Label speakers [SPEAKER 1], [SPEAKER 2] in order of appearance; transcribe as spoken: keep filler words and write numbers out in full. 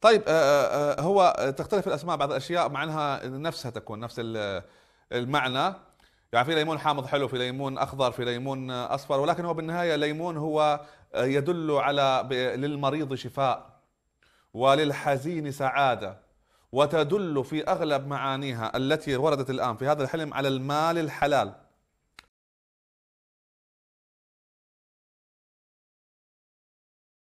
[SPEAKER 1] طيب آه، آه، آه، هو تختلف الاسماء بعض الاشياء مع انها نفسها تكون نفس ال- المعنى. يعني في ليمون حامض حلو، في ليمون اخضر، في ليمون اصفر، ولكن هو بالنهايه ليمون هو آه، يدل على ب- للمريض شفاء، وللحزين سعاده، وتدل في اغلب معانيها التي وردت الان في هذا الحلم على المال الحلال.